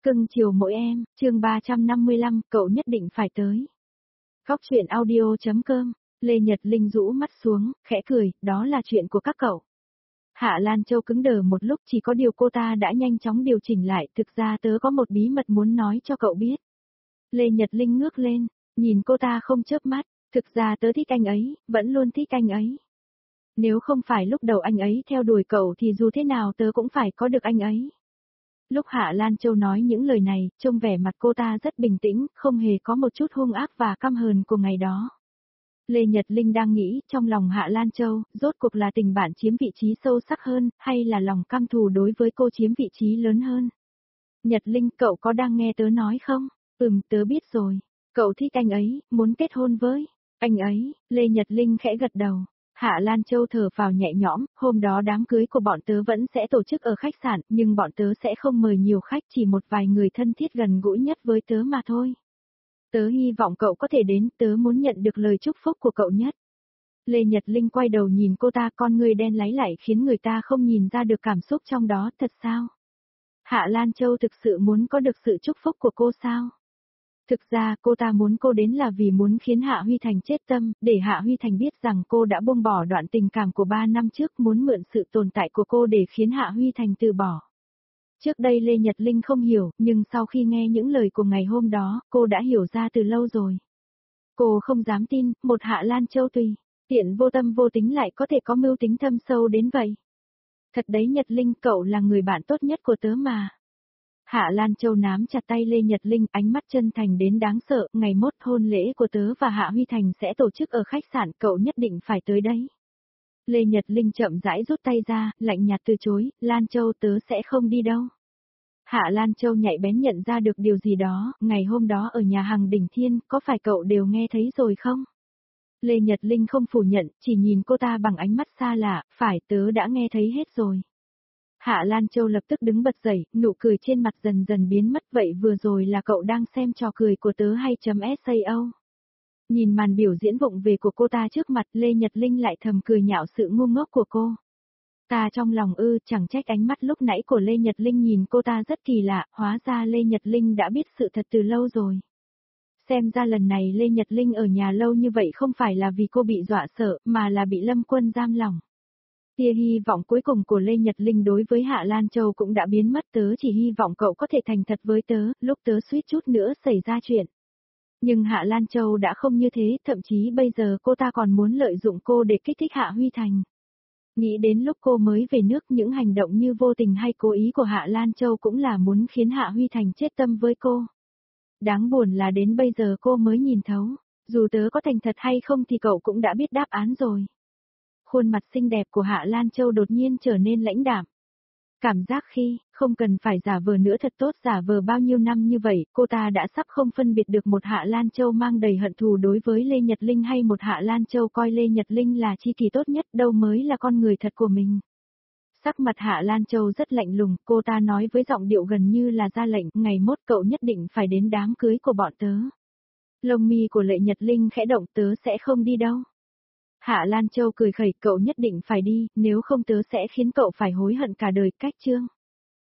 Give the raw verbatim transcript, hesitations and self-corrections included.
Cưng chiều mỗi em, chương ba trăm năm mươi lăm, cậu nhất định phải tới. Góc truyện audio.com, Lê Nhật Linh rũ mắt xuống, khẽ cười, đó là chuyện của các cậu. Hạ Lan Châu cứng đờ một lúc, chỉ có điều cô ta đã nhanh chóng điều chỉnh lại, thực ra tớ có một bí mật muốn nói cho cậu biết. Lê Nhật Linh ngước lên, nhìn cô ta không chớp mắt, thực ra tớ thích anh ấy, vẫn luôn thích anh ấy. Nếu không phải lúc đầu anh ấy theo đuổi cậu thì dù thế nào tớ cũng phải có được anh ấy. Lúc Hạ Lan Châu nói những lời này, trông vẻ mặt cô ta rất bình tĩnh, không hề có một chút hung ác và căm hờn của ngày đó. Lê Nhật Linh đang nghĩ, trong lòng Hạ Lan Châu, rốt cuộc là tình bạn chiếm vị trí sâu sắc hơn, hay là lòng căm thù đối với cô chiếm vị trí lớn hơn? Nhật Linh, cậu có đang nghe tớ nói không? Ừm, tớ biết rồi. Cậu thích anh ấy, muốn kết hôn với anh ấy. Lê Nhật Linh khẽ gật đầu. Hạ Lan Châu thở vào nhẹ nhõm, hôm đó đám cưới của bọn tớ vẫn sẽ tổ chức ở khách sạn, nhưng bọn tớ sẽ không mời nhiều khách, chỉ một vài người thân thiết gần gũi nhất với tớ mà thôi. Tớ hy vọng cậu có thể đến, tớ muốn nhận được lời chúc phúc của cậu nhất. Lê Nhật Linh quay đầu nhìn cô ta, con người đen láy lại khiến người ta không nhìn ra được cảm xúc trong đó, thật sao? Hạ Lan Châu thực sự muốn có được sự chúc phúc của cô sao? Thực ra cô ta muốn cô đến là vì muốn khiến Hạ Huy Thành chết tâm, để Hạ Huy Thành biết rằng cô đã buông bỏ đoạn tình cảm của ba năm trước, muốn mượn sự tồn tại của cô để khiến Hạ Huy Thành từ bỏ. Trước đây Lê Nhật Linh không hiểu, nhưng sau khi nghe những lời của ngày hôm đó, cô đã hiểu ra từ lâu rồi. Cô không dám tin, một Hạ Lan Châu tùy tiện vô tâm vô tính lại có thể có mưu tính thâm sâu đến vậy. Thật đấy Nhật Linh, cậu là người bạn tốt nhất của tớ mà. Hạ Lan Châu nắm chặt tay Lê Nhật Linh, ánh mắt chân thành đến đáng sợ, ngày mốt hôn lễ của tớ và Hạ Huy Thành sẽ tổ chức ở khách sạn, cậu nhất định phải tới đấy. Lê Nhật Linh chậm rãi rút tay ra, lạnh nhạt từ chối, Lan Châu tớ sẽ không đi đâu. Hạ Lan Châu nhạy bén nhận ra được điều gì đó, ngày hôm đó ở nhà hàng Đỉnh Thiên, có phải cậu đều nghe thấy rồi không? Lê Nhật Linh không phủ nhận, chỉ nhìn cô ta bằng ánh mắt xa lạ, phải tớ đã nghe thấy hết rồi. Hạ Lan Châu lập tức đứng bật dậy, nụ cười trên mặt dần dần biến mất, vậy vừa rồi là cậu đang xem trò cười của tớ hay chấm sao? Nhìn màn biểu diễn vụng về của cô ta trước mặt, Lê Nhật Linh lại thầm cười nhạo sự ngu ngốc của cô. Ta trong lòng ư, chẳng trách ánh mắt lúc nãy của Lê Nhật Linh nhìn cô ta rất kỳ lạ, hóa ra Lê Nhật Linh đã biết sự thật từ lâu rồi. Xem ra lần này Lê Nhật Linh ở nhà lâu như vậy không phải là vì cô bị dọa sợ, mà là bị Lâm Quân giam lỏng. Tia hy vọng cuối cùng của Lê Nhật Linh đối với Hạ Lan Châu cũng đã biến mất, tớ chỉ hy vọng cậu có thể thành thật với tớ, lúc tớ suýt chút nữa xảy ra chuyện. Nhưng Hạ Lan Châu đã không như thế, thậm chí bây giờ cô ta còn muốn lợi dụng cô để kích thích Hạ Huy Thành. Nghĩ đến lúc cô mới về nước, những hành động như vô tình hay cố ý của Hạ Lan Châu cũng là muốn khiến Hạ Huy Thành chết tâm với cô. Đáng buồn là đến bây giờ cô mới nhìn thấu, dù tớ có thành thật hay không thì cậu cũng đã biết đáp án rồi. Khuôn mặt xinh đẹp của Hạ Lan Châu đột nhiên trở nên lãnh đạm. Cảm giác khi, không cần phải giả vờ nữa thật tốt, giả vờ bao nhiêu năm như vậy, cô ta đã sắp không phân biệt được một Hạ Lan Châu mang đầy hận thù đối với Lê Nhật Linh hay một Hạ Lan Châu coi Lê Nhật Linh là tri kỷ tốt nhất, đâu mới là con người thật của mình. Sắc mặt Hạ Lan Châu rất lạnh lùng, cô ta nói với giọng điệu gần như là ra lệnh, ngày mốt cậu nhất định phải đến đám cưới của bọn tớ. Lông mi của Lê Nhật Linh khẽ động, tớ sẽ không đi đâu. Hạ Lan Châu cười khẩy, cậu nhất định phải đi, nếu không tớ sẽ khiến cậu phải hối hận cả đời. Cách chương.